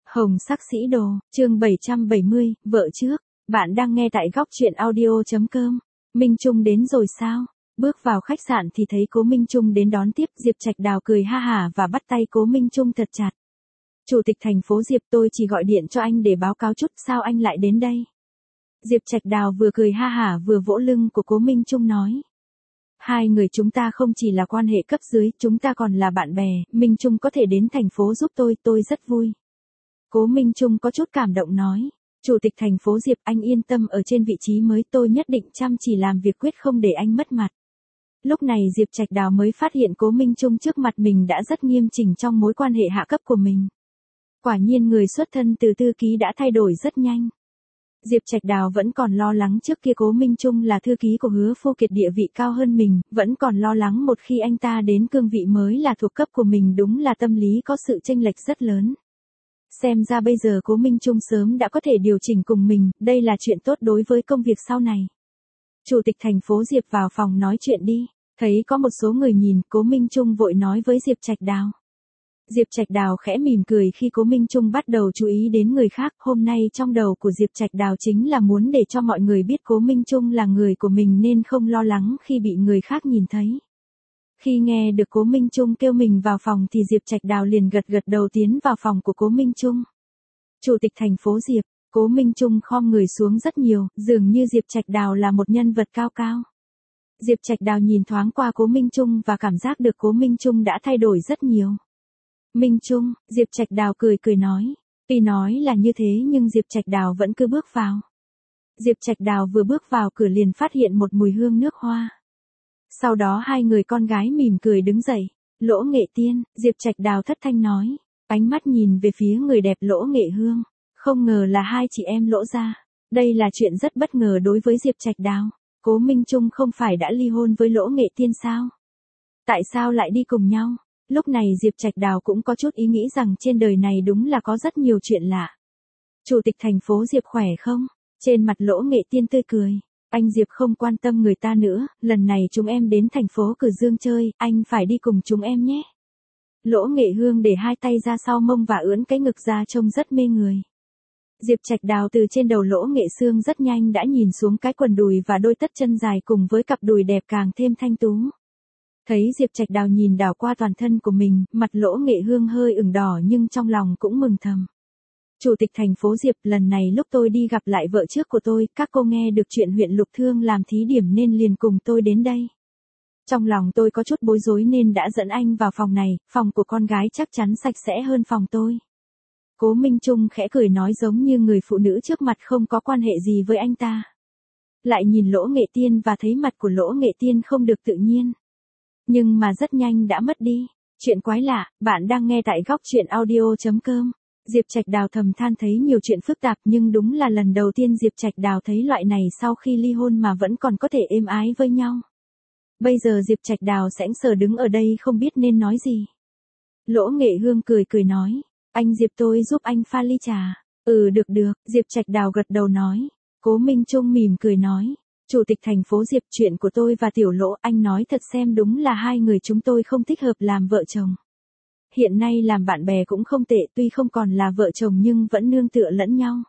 Hồng sắc sĩ đồ, chương 770, vợ trước. Bạn đang nghe tại góc truyện audio.com. Minh Trung đến rồi sao? Bước vào khách sạn thì thấy Cố Minh Trung đến đón tiếp. Diệp Trạch Đào cười ha hả và bắt tay Cố Minh Trung thật chặt. Chủ tịch thành phố Diệp, tôi chỉ gọi điện cho anh để báo cáo chút, sao anh lại đến đây? Diệp Trạch Đào vừa cười ha hả vừa vỗ lưng của Cố Minh Trung nói. Hai người chúng ta không chỉ là quan hệ cấp dưới, chúng ta còn là bạn bè. Minh Trung có thể đến thành phố giúp tôi rất vui. Cố Minh Trung có chút cảm động nói. Chủ tịch thành phố Diệp, anh yên tâm, ở trên vị trí mới tôi nhất định chăm chỉ làm việc, quyết không để anh mất mặt. Lúc này Diệp Trạch Đào mới phát hiện Cố Minh Trung trước mặt mình đã rất nghiêm chỉnh trong mối quan hệ hạ cấp của mình. Quả nhiên người xuất thân từ thư ký đã thay đổi rất nhanh. Diệp Trạch Đào vẫn còn lo lắng trước kia Cố Minh Trung là thư ký của Hứa Phu Kiệt, địa vị cao hơn mình, vẫn còn lo lắng một khi anh ta đến cương vị mới là thuộc cấp của mình, đúng là tâm lý có sự chênh lệch rất lớn. Xem ra bây giờ Cố Minh Trung sớm đã có thể điều chỉnh cùng mình, đây là chuyện tốt đối với công việc sau này. Chủ tịch thành phố Diệp, vào phòng nói chuyện đi. Thấy có một số người nhìn, Cố Minh Trung vội nói với Diệp Trạch Đào. Diệp Trạch Đào khẽ mỉm cười khi Cố Minh Trung bắt đầu chú ý đến người khác. Hôm nay trong đầu của Diệp Trạch Đào chính là muốn để cho mọi người biết Cố Minh Trung là người của mình nên không lo lắng khi bị người khác nhìn thấy. Khi nghe được Cố Minh Trung kêu mình vào phòng thì Diệp Trạch Đào liền gật đầu tiến vào phòng của Cố Minh Trung. Chủ tịch thành phố Diệp, Cố Minh Trung khom người xuống rất nhiều, dường như Diệp Trạch Đào là một nhân vật cao cao. Diệp Trạch Đào nhìn thoáng qua Cố Minh Trung và cảm giác được Cố Minh Trung đã thay đổi rất nhiều. Minh Trung, Diệp Trạch Đào cười nói. Tuy nói là như thế nhưng Diệp Trạch Đào vẫn cứ bước vào. Diệp Trạch Đào vừa bước vào cửa liền phát hiện một mùi hương nước hoa. Sau đó hai người con gái mỉm cười đứng dậy. Lỗ Nghệ Tiên, Diệp Trạch Đào thất thanh nói. Ánh mắt nhìn về phía người đẹp Lỗ Nghệ Hương. Không ngờ là hai chị em Lỗ gia. Đây là chuyện rất bất ngờ đối với Diệp Trạch Đào. Cố Minh Trung không phải đã ly hôn với Lỗ Nghệ Tiên sao? Tại sao lại đi cùng nhau? Lúc này Diệp Trạch Đào cũng có chút ý nghĩ rằng trên đời này đúng là có rất nhiều chuyện lạ. Chủ tịch thành phố Diệp khỏe không? Trên mặt Lỗ Nghệ Tiên tươi cười. Anh Diệp không quan tâm người ta nữa, lần này chúng em đến thành phố Cử Dương chơi, anh phải đi cùng chúng em nhé. Lỗ Nghệ Hương để hai tay ra sau mông và ưỡn cái ngực ra trông rất mê người. Diệp Trạch Đào từ trên đầu Lỗ Nghệ Sương rất nhanh đã nhìn xuống cái quần đùi và đôi tất chân dài cùng với cặp đùi đẹp càng thêm thanh tú. Thấy Diệp Trạch Đào nhìn đảo qua toàn thân của mình, mặt Lỗ Nghệ Hương hơi ửng đỏ nhưng trong lòng cũng mừng thầm. Chủ tịch thành phố Diệp, lần này lúc tôi đi gặp lại vợ trước của tôi, các cô nghe được chuyện huyện Lục Thương làm thí điểm nên liền cùng tôi đến đây. Trong lòng tôi có chút bối rối nên đã dẫn anh vào phòng này, phòng của con gái chắc chắn sạch sẽ hơn phòng tôi. Cố Minh Trung khẽ cười nói giống như người phụ nữ trước mặt không có quan hệ gì với anh ta. Lại nhìn Lỗ Nghệ Tiên và thấy mặt của Lỗ Nghệ Tiên không được tự nhiên. Nhưng mà rất nhanh đã mất đi. Chuyện quái lạ, bạn đang nghe tại góc truyện audio.com. Diệp Trạch Đào thầm than thấy nhiều chuyện phức tạp nhưng đúng là lần đầu tiên Diệp Trạch Đào thấy loại này sau khi ly hôn mà vẫn còn có thể êm ái với nhau. Bây giờ Diệp Trạch Đào sững sờ đứng ở đây không biết nên nói gì. Lỗ Nghệ Hương cười nói. Anh Diệp, tôi giúp anh pha ly trà. Được, Diệp Trạch Đào gật đầu nói. Cố Minh Trung mỉm cười nói. Chủ tịch thành phố Diệp, chuyện của tôi và Tiểu Lỗ, anh nói thật xem, đúng là hai người chúng tôi không thích hợp làm vợ chồng. Hiện nay làm bạn bè cũng không tệ, tuy không còn là vợ chồng nhưng vẫn nương tựa lẫn nhau.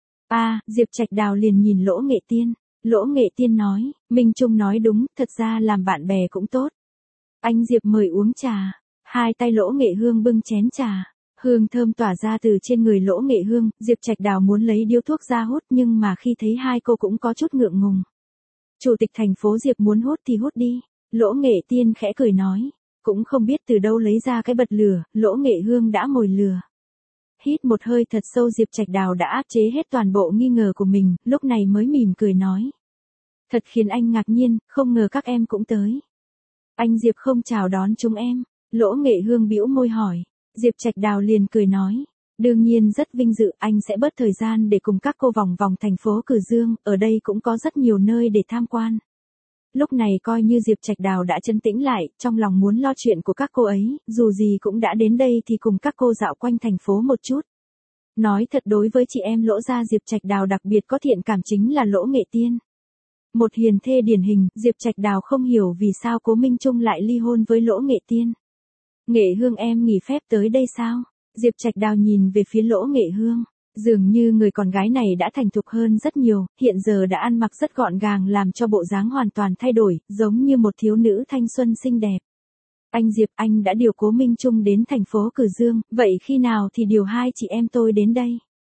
Diệp Trạch Đào liền nhìn Lỗ Nghệ Tiên. Lỗ Nghệ Tiên nói, Minh Trung nói đúng, thật ra làm bạn bè cũng tốt. Anh Diệp mời uống trà. Hai tay Lỗ Nghệ Hương bưng chén trà. Hương thơm tỏa ra từ trên người Lỗ Nghệ Hương, Diệp Trạch Đào muốn lấy điếu thuốc ra hút nhưng mà khi thấy hai cô cũng có chút ngượng ngùng. Chủ tịch thành phố Diệp muốn hút thì hút đi. Lỗ Nghệ Tiên khẽ cười nói. Cũng không biết từ đâu lấy ra cái bật lửa, Lỗ Nghệ Hương đã mồi lửa. Hít một hơi thật sâu, Diệp Trạch Đào đã áp chế hết toàn bộ nghi ngờ của mình, lúc này mới mỉm cười nói. Thật khiến anh ngạc nhiên, không ngờ các em cũng tới. Anh Diệp không chào đón chúng em. Lỗ Nghệ Hương bĩu môi hỏi. Diệp Trạch Đào liền cười nói. Đương nhiên rất vinh dự, anh sẽ bớt thời gian để cùng các cô vòng vòng thành phố Cử Dương, ở đây cũng có rất nhiều nơi để tham quan. Lúc này coi như Diệp Trạch Đào đã trấn tĩnh lại, trong lòng muốn lo chuyện của các cô ấy, dù gì cũng đã đến đây thì cùng các cô dạo quanh thành phố một chút. Nói thật, đối với chị em Lỗ gia Diệp Trạch Đào đặc biệt có thiện cảm chính là Lỗ Nghệ Tiên. Một hiền thê điển hình, Diệp Trạch Đào không hiểu vì sao Cố Minh Trung lại ly hôn với Lỗ Nghệ Tiên. Nghệ Hương, em nghỉ phép tới đây sao? Diệp Trạch Đào nhìn về phía Lỗ Nghệ Hương. Dường như người con gái này đã thành thục hơn rất nhiều, hiện giờ đã ăn mặc rất gọn gàng làm cho bộ dáng hoàn toàn thay đổi, giống như một thiếu nữ thanh xuân xinh đẹp. Anh Diệp, anh đã điều Cố Minh Trung đến thành phố Cử Dương, vậy khi nào thì điều hai chị em tôi đến đây?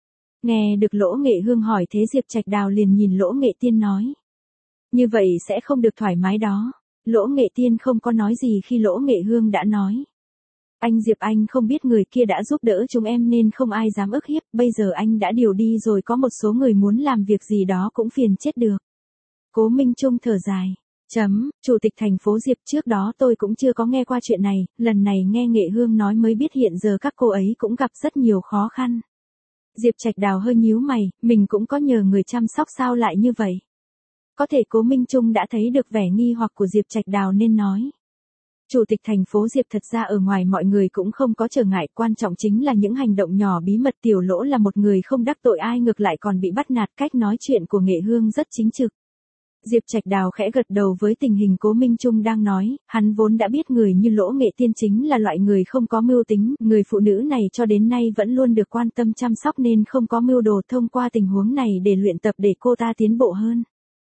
Nghe được Lỗ Nghệ Hương hỏi thế Diệp Trạch Đào liền nhìn Lỗ Nghệ Tiên nói. Như vậy sẽ không được thoải mái đó. Lỗ Nghệ Tiên không có nói gì khi Lỗ Nghệ Hương đã nói. Anh Diệp, anh không biết người kia đã giúp đỡ chúng em nên không ai dám ức hiếp, bây giờ anh đã điều đi rồi, có một số người muốn làm việc gì đó cũng phiền chết được. Cố Minh Trung thở dài. Chủ tịch thành phố Diệp, trước đó tôi cũng chưa có nghe qua chuyện này, lần này nghe Nghệ Hương nói mới biết hiện giờ các cô ấy cũng gặp rất nhiều khó khăn. Diệp Trạch Đào hơi nhíu mày, mình cũng có nhờ người chăm sóc sao lại như vậy? Có thể Cố Minh Trung đã thấy được vẻ nghi hoặc của Diệp Trạch Đào nên nói. Chủ tịch thành phố Diệp, thật ra ở ngoài mọi người cũng không có trở ngại, quan trọng chính là những hành động nhỏ bí mật. Tiểu Lỗ là một người không đắc tội ai, ngược lại còn bị bắt nạt, cách nói chuyện của Nghệ Hương rất chính trực. Diệp Trạch Đào khẽ gật đầu với tình hình Cố Minh Trung đang nói, hắn vốn đã biết người như Lỗ Nghệ Tiên chính là loại người không có mưu tính, người phụ nữ này cho đến nay vẫn luôn được quan tâm chăm sóc nên không có mưu đồ, thông qua tình huống này để luyện tập để cô ta tiến bộ hơn.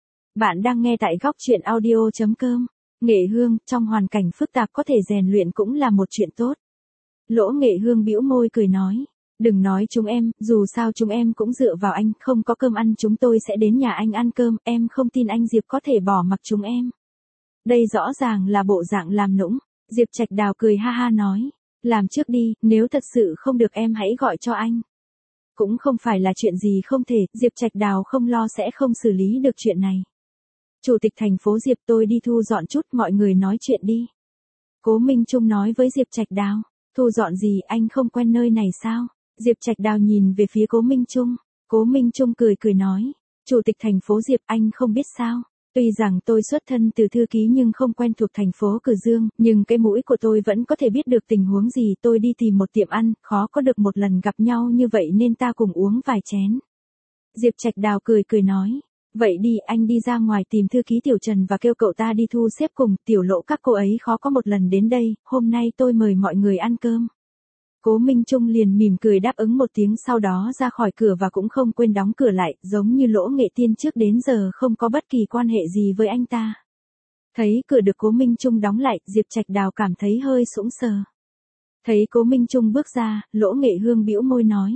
Bạn đang nghe tại góc truyện audio.com. Nghệ Hương, trong hoàn cảnh phức tạp có thể rèn luyện cũng là một chuyện tốt. Lỗ Nghệ Hương bĩu môi cười nói, đừng nói chúng em, dù sao chúng em cũng dựa vào anh, không có cơm ăn chúng tôi sẽ đến nhà anh ăn cơm, em không tin anh Diệp có thể bỏ mặc chúng em. Đây rõ ràng là bộ dạng làm nũng. Diệp Trạch Đào cười ha ha nói, làm trước đi, nếu thật sự không được em hãy gọi cho anh. Cũng không phải là chuyện gì không thể, Diệp Trạch Đào không lo sẽ không xử lý được chuyện này. Chủ tịch thành phố Diệp, tôi đi thu dọn chút, mọi người nói chuyện đi. Cố Minh Trung nói với Diệp Trạch Đào, thu dọn gì, anh không quen nơi này sao? Diệp Trạch Đào nhìn về phía Cố Minh Trung. Cố Minh Trung cười cười nói, Chủ tịch thành phố Diệp, anh không biết sao? Tuy rằng tôi xuất thân từ thư ký nhưng không quen thuộc thành phố Cử Dương, nhưng cái mũi của tôi vẫn có thể biết được tình huống gì. Tôi đi tìm một tiệm ăn, khó có được một lần gặp nhau như vậy nên ta cùng uống vài chén. Diệp Trạch Đào cười cười nói, vậy đi, anh đi ra ngoài tìm thư ký Tiểu Trần và kêu cậu ta đi thu xếp cùng. Tiểu Lỗ các cô ấy khó có một lần đến đây, hôm nay tôi mời mọi người ăn cơm. Cố Minh Trung liền mỉm cười đáp ứng một tiếng, sau đó ra khỏi cửa và cũng không quên đóng cửa lại, giống như Lỗ Nghệ Tiên trước đến giờ không có bất kỳ quan hệ gì với anh ta. Thấy cửa được Cố Minh Trung đóng lại, Diệp Trạch Đào cảm thấy hơi sững sờ. Thấy Cố Minh Trung bước ra, Lỗ Nghệ Hương bĩu môi nói,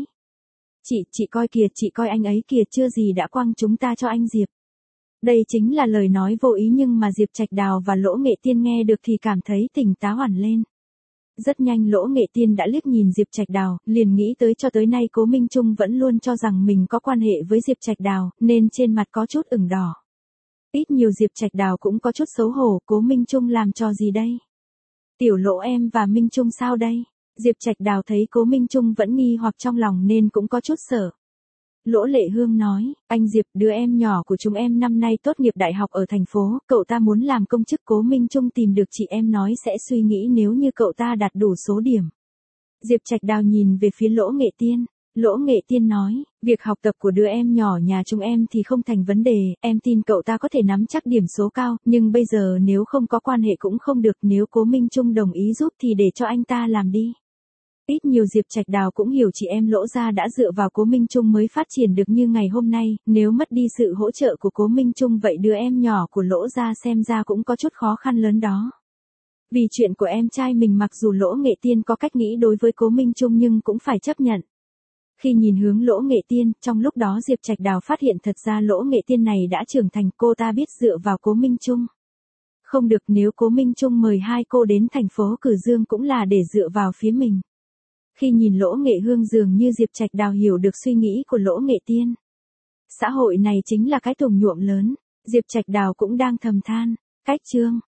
chị coi kìa, chị coi anh ấy kìa, chưa gì đã quăng chúng ta cho anh Diệp. Đây chính là lời nói vô ý nhưng mà Diệp Trạch Đào và Lỗ Nghệ Tiên nghe được thì cảm thấy tỉnh táo hẳn lên. Rất nhanh Lỗ Nghệ Tiên đã liếc nhìn Diệp Trạch Đào, liền nghĩ tới cho tới nay Cố Minh Trung vẫn luôn cho rằng mình có quan hệ với Diệp Trạch Đào, nên trên mặt có chút ửng đỏ. Ít nhiều Diệp Trạch Đào cũng có chút xấu hổ, Cố Minh Trung làm trò gì đây? Tiểu Lỗ em và Minh Trung sao đây? Diệp Trạch Đào thấy Cố Minh Trung vẫn nghi hoặc trong lòng nên cũng có chút sợ. Lỗ Lệ Hương nói, anh Diệp, đứa em nhỏ của chúng em năm nay tốt nghiệp đại học ở thành phố, cậu ta muốn làm công chức. Cố Minh Trung tìm được chị em nói sẽ suy nghĩ nếu như cậu ta đạt đủ số điểm. Diệp Trạch Đào nhìn về phía Lỗ Nghệ Tiên. Lỗ Nghệ Tiên nói, việc học tập của đứa em nhỏ nhà chúng em thì không thành vấn đề, em tin cậu ta có thể nắm chắc điểm số cao, nhưng bây giờ nếu không có quan hệ cũng không được, nếu Cố Minh Trung đồng ý giúp thì để cho anh ta làm đi. Ít nhiều Diệp Trạch Đào cũng hiểu chị em Lỗ gia đã dựa vào Cố Minh Trung mới phát triển được như ngày hôm nay, nếu mất đi sự hỗ trợ của Cố Minh Trung vậy đứa em nhỏ của Lỗ gia xem ra cũng có chút khó khăn lớn đó. Vì chuyện của em trai mình mặc dù Lỗ Nghệ Tiên có cách nghĩ đối với Cố Minh Trung nhưng cũng phải chấp nhận. Khi nhìn hướng Lỗ Nghệ Tiên, trong lúc đó Diệp Trạch Đào phát hiện thật ra Lỗ Nghệ Tiên này đã trưởng thành, cô ta biết dựa vào Cố Minh Trung. Không được, nếu Cố Minh Trung mời hai cô đến thành phố Cử Dương cũng là để dựa vào phía mình. Khi nhìn Lỗ Nghệ Hương dường như Diệp Trạch Đào hiểu được suy nghĩ của Lỗ Nghệ Tiên. Xã hội này chính là cái thùng nhuộm lớn, Diệp Trạch Đào cũng đang thầm than, cách chương.